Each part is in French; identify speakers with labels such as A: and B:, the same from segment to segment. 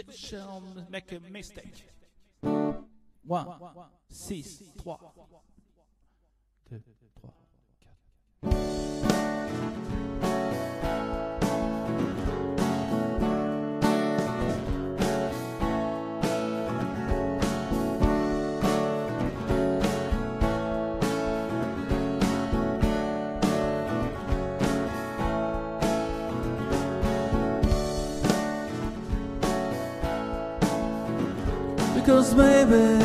A: bitch, make a mistake. 1, 6, 3, 2, 3, 4. Because baby,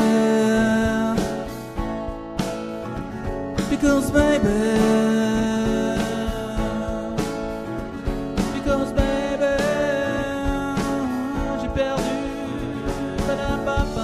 A: because baby, because baby, j'ai perdu madame papa.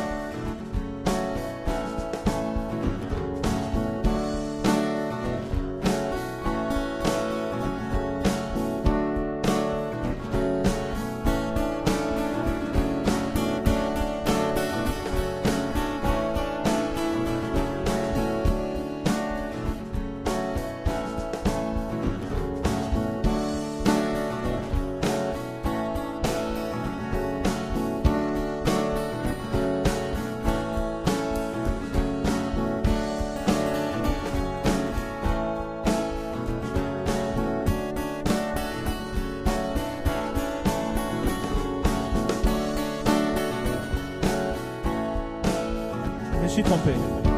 A: Je me suis trompé.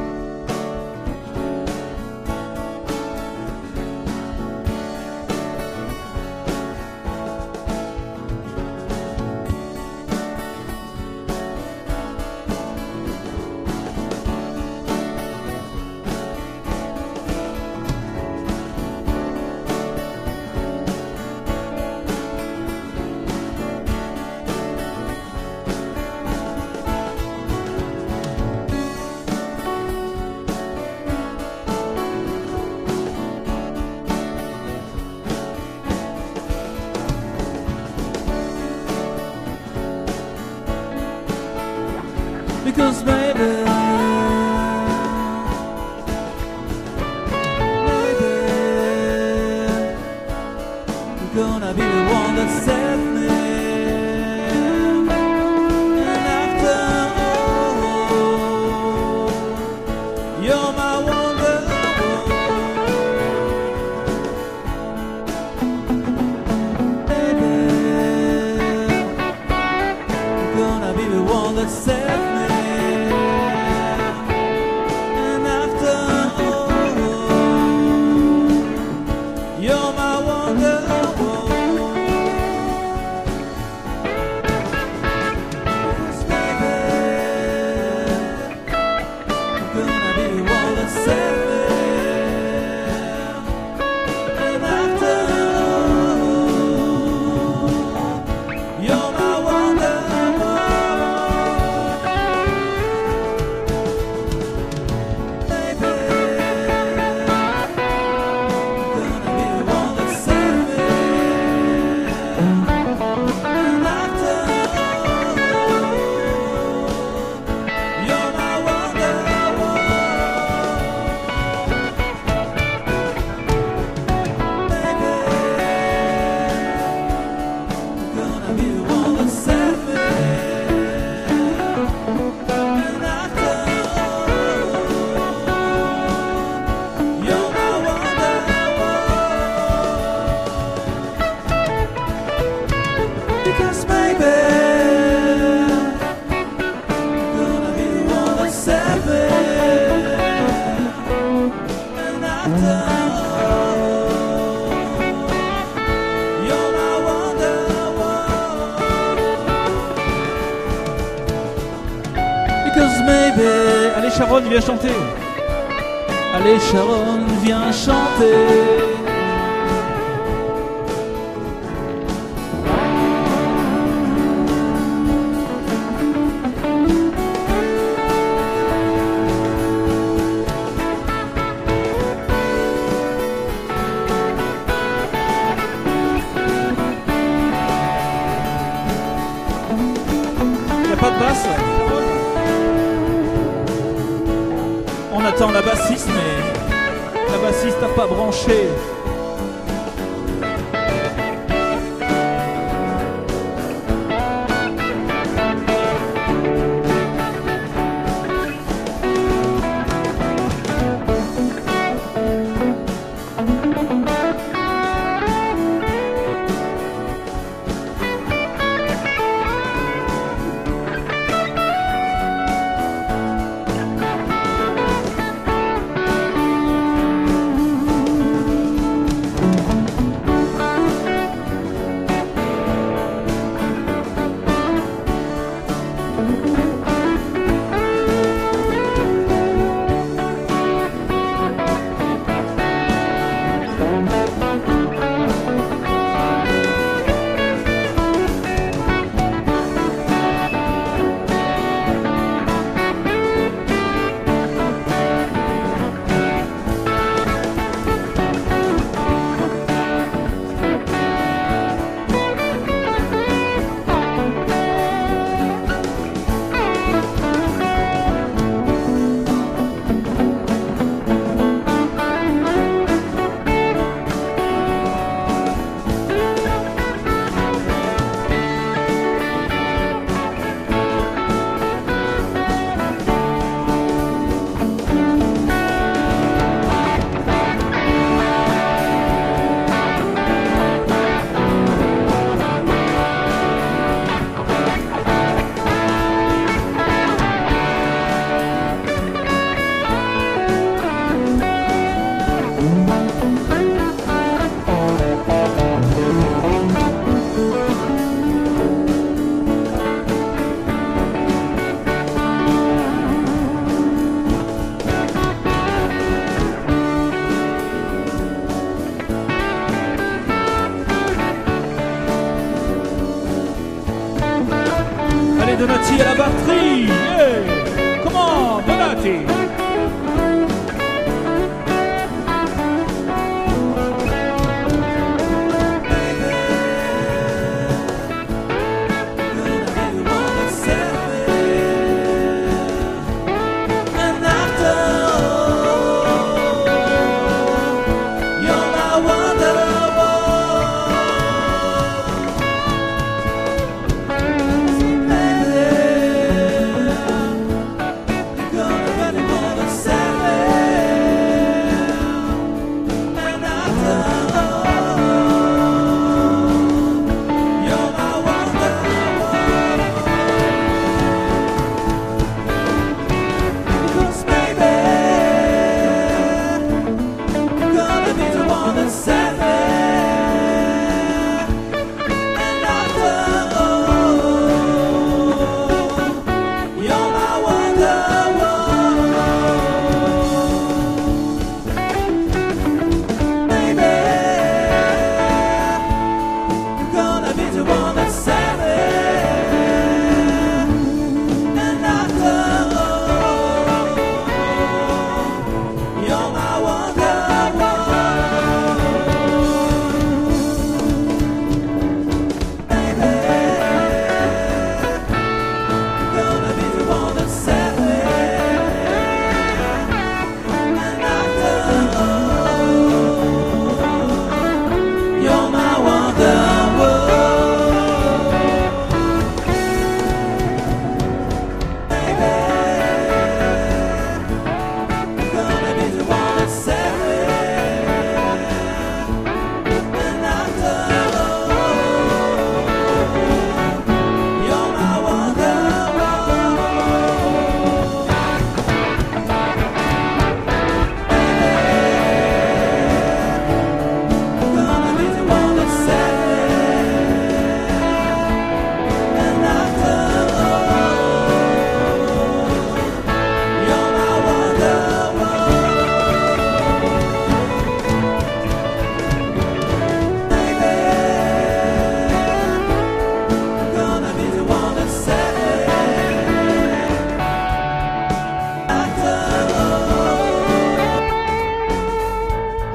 A: Because baby, baby, you're gonna be the one that set me. And after all, you're my wonder. Baby, you're gonna be the one that set me. You're my wonder. Yes, baby, you're gonna be the one that set me. And after all, you're my wonder. Baby, because baby, gonna be the one that set me. And after all, you're my wonder. Because baby, allez Sharon, viens chanter. Allez Sharon, viens chanter. Pas de basse. On attend la bassiste, mais la bassiste n'a pas branché.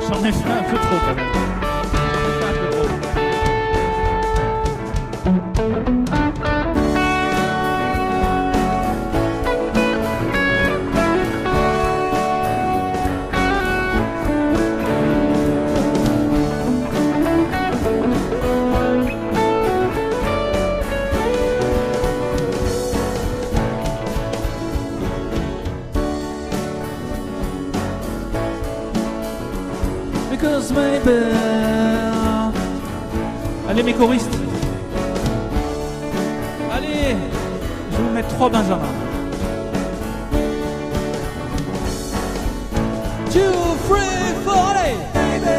A: J'en ai fait un peu trop quand même. J'en ai fait un peu trop. Because maybe... Allez mes choristes. Allez, je vais vous mettre 3 Benjamin. 2, 3, 4, baby.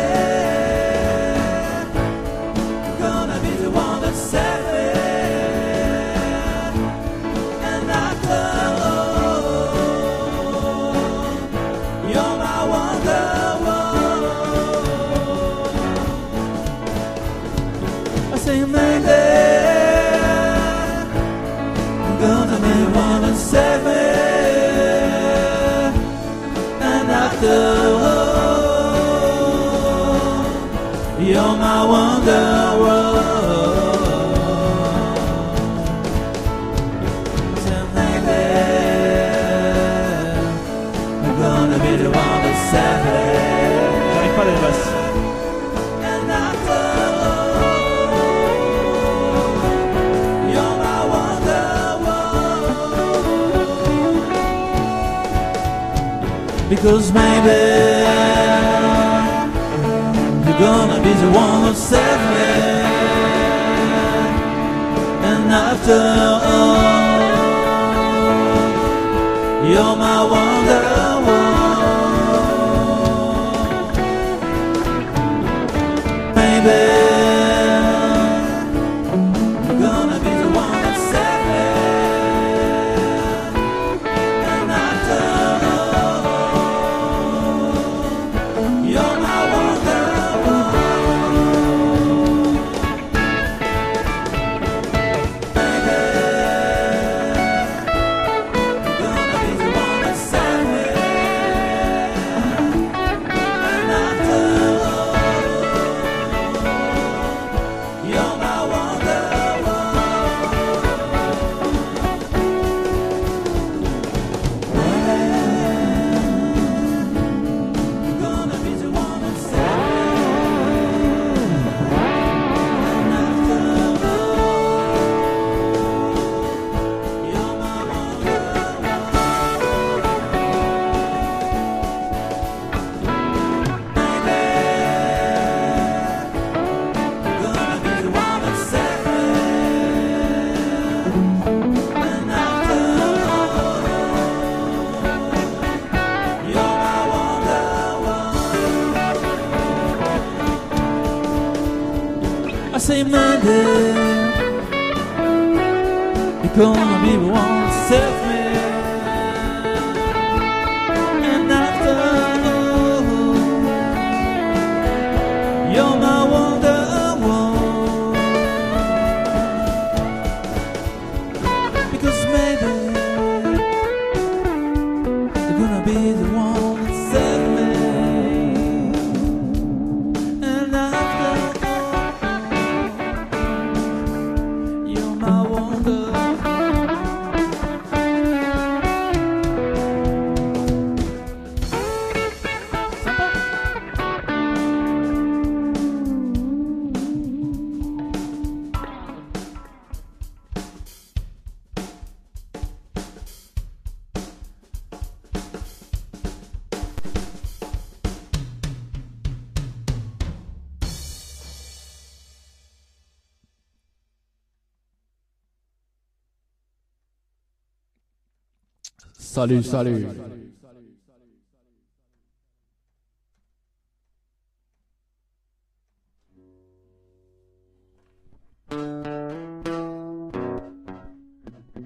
A: Gonna be the one that said it. And after all, you're my wonder. Say maybe I'm gonna be one and save me. And after all, you're my wonder. Say maybe I'm gonna be the one that save me. J'arrive pas à la basse. Because maybe you're gonna be the one who save me. And after all, you're my wonder. Maybe you're gonna be the one that save me. And after I say Monday, you're gonna be the one to save me. And after all, you're my wonder. Because maybe you're gonna be the one to save me. And after my wonder.
B: Salut, salut.